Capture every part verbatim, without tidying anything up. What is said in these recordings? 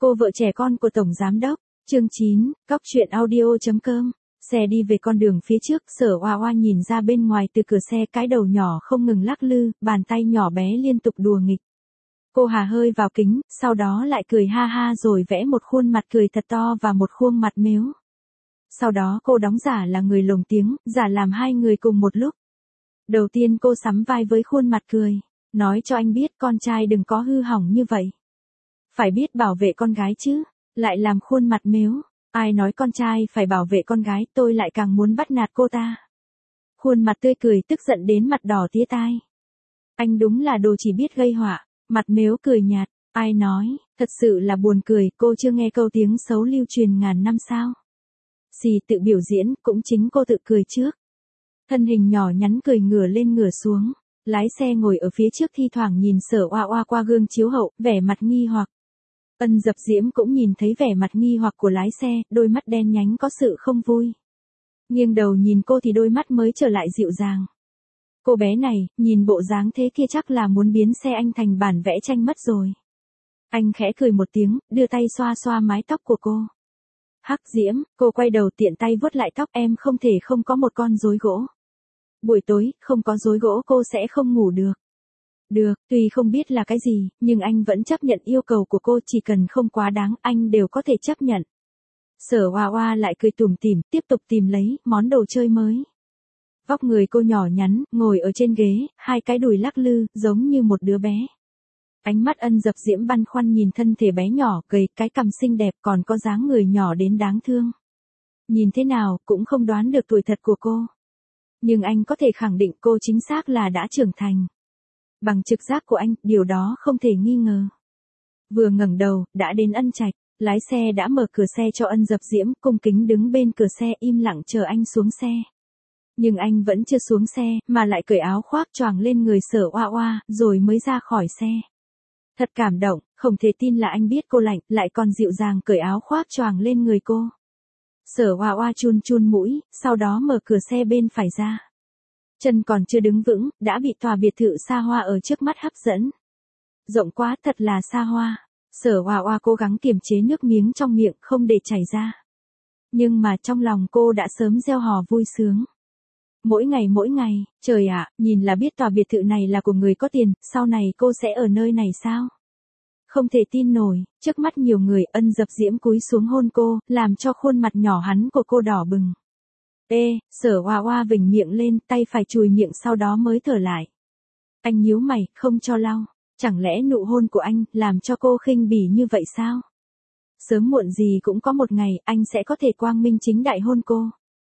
Cô vợ trẻ con của Tổng Giám Đốc. Chương chín, Cóc truyện audio.com. Xe đi về con đường phía trước, Sở Oa Oa nhìn ra bên ngoài từ cửa xe, cái đầu nhỏ không ngừng lắc lư, bàn tay nhỏ bé liên tục đùa nghịch. Cô hà hơi vào kính, sau đó lại cười ha ha rồi vẽ một khuôn mặt cười thật to và một khuôn mặt mếu. Sau đó cô đóng giả là người lồng tiếng, giả làm hai người cùng một lúc. Đầu tiên cô sắm vai với khuôn mặt cười, nói cho anh biết con trai đừng có hư hỏng như vậy. Phải biết bảo vệ con gái chứ, lại làm khuôn mặt mếu. Ai nói con trai phải bảo vệ con gái, tôi lại càng muốn bắt nạt cô ta. Khuôn mặt tươi cười tức giận đến mặt đỏ tía tai. Anh đúng là đồ chỉ biết gây họa. Mặt mếu cười nhạt, ai nói, thật sự là buồn cười, cô chưa nghe câu tiếng xấu lưu truyền ngàn năm sao. Xì tự biểu diễn, cũng chính cô tự cười trước. Thân hình nhỏ nhắn cười ngửa lên ngửa xuống, lái xe ngồi ở phía trước thi thoảng nhìn Sở Oa Oa qua gương chiếu hậu, vẻ mặt nghi hoặc. Ân Dập Diễm cũng nhìn thấy vẻ mặt nghi hoặc của lái xe, đôi mắt đen nhánh có sự không vui. Nghiêng đầu nhìn cô thì đôi mắt mới trở lại dịu dàng. Cô bé này, nhìn bộ dáng thế kia chắc là muốn biến xe anh thành bản vẽ tranh mất rồi. Anh khẽ cười một tiếng, đưa tay xoa xoa mái tóc của cô. Hắc Diễm, cô quay đầu tiện tay vuốt lại tóc, em không thể không có một con rối gỗ. Buổi tối, không có rối gỗ cô sẽ không ngủ được. Được, tuy không biết là cái gì, nhưng anh vẫn chấp nhận yêu cầu của cô, chỉ cần không quá đáng, anh đều có thể chấp nhận. Sở Oa Oa lại cười tủm tỉm, tiếp tục tìm lấy món đồ chơi mới. Vóc người cô nhỏ nhắn, ngồi ở trên ghế, hai cái đùi lắc lư, giống như một đứa bé. Ánh mắt Ân Dập Diễm băn khoăn nhìn thân thể bé nhỏ, gầy, cái cằm xinh đẹp còn có dáng người nhỏ đến đáng thương. Nhìn thế nào, cũng không đoán được tuổi thật của cô. Nhưng anh có thể khẳng định cô chính xác là đã trưởng thành. Bằng trực giác của anh, điều đó không thể nghi ngờ. Vừa ngẩng đầu, đã đến Ân Trạch, lái xe đã mở cửa xe cho Ân Dập Diễm, cung kính đứng bên cửa xe im lặng chờ anh xuống xe. Nhưng anh vẫn chưa xuống xe, mà lại cởi áo khoác choàng lên người Sở Oa Oa, rồi mới ra khỏi xe. Thật cảm động, không thể tin là anh biết cô lạnh, lại còn dịu dàng cởi áo khoác choàng lên người cô. Sở Oa Oa chun chun mũi, sau đó mở cửa xe bên phải ra. Chân còn chưa đứng vững, đã bị tòa biệt thự xa hoa ở trước mắt hấp dẫn. Rộng quá, thật là xa hoa. Sở Oa Oa cố gắng kiềm chế nước miếng trong miệng không để chảy ra. Nhưng mà trong lòng cô đã sớm reo hò vui sướng. Mỗi ngày mỗi ngày, trời ạ, nhìn là biết tòa biệt thự này là của người có tiền, sau này cô sẽ ở nơi này sao? Không thể tin nổi, trước mắt nhiều người. Ân Dập Diễm cúi xuống hôn cô, làm cho khuôn mặt nhỏ hắn của cô đỏ bừng. Ê, Sở Oa Oa vểnh miệng lên, tay phải chùi miệng sau đó mới thở lại. Anh nhíu mày, không cho lau, chẳng lẽ nụ hôn của anh làm cho cô khinh bỉ như vậy sao? Sớm muộn gì cũng có một ngày, anh sẽ có thể quang minh chính đại hôn cô.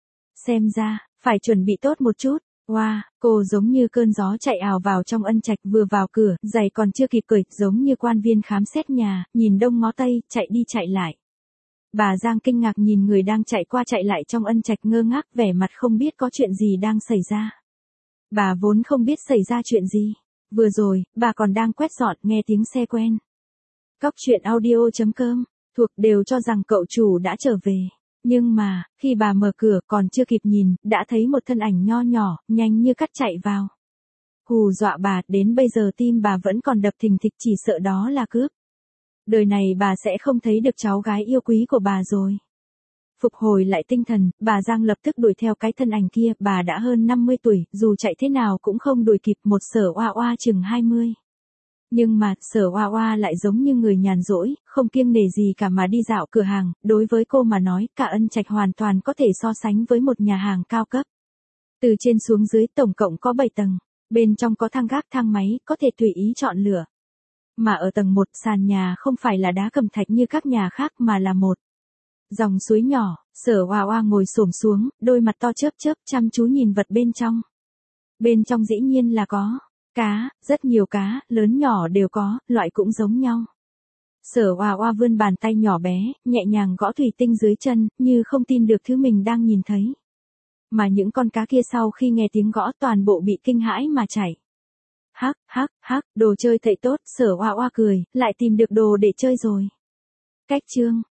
Xem ra, phải chuẩn bị tốt một chút. Wow, cô giống như cơn gió chạy ào vào trong Ân Trạch, vừa vào cửa, giày còn chưa kịp cởi, giống như quan viên khám xét nhà, nhìn đông ngó tây, chạy đi chạy lại. Bà Giang kinh ngạc nhìn người đang chạy qua chạy lại trong Ân Trạch, ngơ ngác vẻ mặt không biết có chuyện gì đang xảy ra. Bà vốn không biết xảy ra chuyện gì. Vừa rồi, bà còn đang quét dọn, nghe tiếng xe quen. Cóc truyện audio.com, thuộc đều cho rằng cậu chủ đã trở về. Nhưng mà, khi bà mở cửa còn chưa kịp nhìn, đã thấy một thân ảnh nho nhỏ, nhanh như cắt chạy vào. Hù dọa bà, đến bây giờ tim bà vẫn còn đập thình thịch, chỉ sợ đó là cướp. Đời này bà sẽ không thấy được cháu gái yêu quý của bà rồi. Phục hồi lại tinh thần, bà Giang lập tức đuổi theo cái thân ảnh kia, bà đã hơn năm mươi tuổi, dù chạy thế nào cũng không đuổi kịp một Sở Oa Oa chừng hai mươi. Nhưng mà, Sở Oa Oa lại giống như người nhàn rỗi, không kiêng nể gì cả mà đi dạo cửa hàng, đối với cô mà nói, cả Ân Trạch hoàn toàn có thể so sánh với một nhà hàng cao cấp. Từ trên xuống dưới tổng cộng có bảy tầng, bên trong có thang gác thang máy, có thể tùy ý chọn lựa. Mà ở tầng một, sàn nhà không phải là đá cẩm thạch như các nhà khác mà là một dòng suối nhỏ. Sở Oa Oa ngồi xổm xuống, đôi mặt to chớp chớp chăm chú nhìn vật bên trong. Bên trong dĩ nhiên là có cá, rất nhiều cá, lớn nhỏ đều có, loại cũng giống nhau. Sở Oa Oa vươn bàn tay nhỏ bé, nhẹ nhàng gõ thủy tinh dưới chân, như không tin được thứ mình đang nhìn thấy. Mà những con cá kia sau khi nghe tiếng gõ toàn bộ bị kinh hãi mà chạy. Hắc, hắc, hắc, đồ chơi thậy tốt, Sở Oa Oa cười, lại tìm được đồ để chơi rồi. Cách chương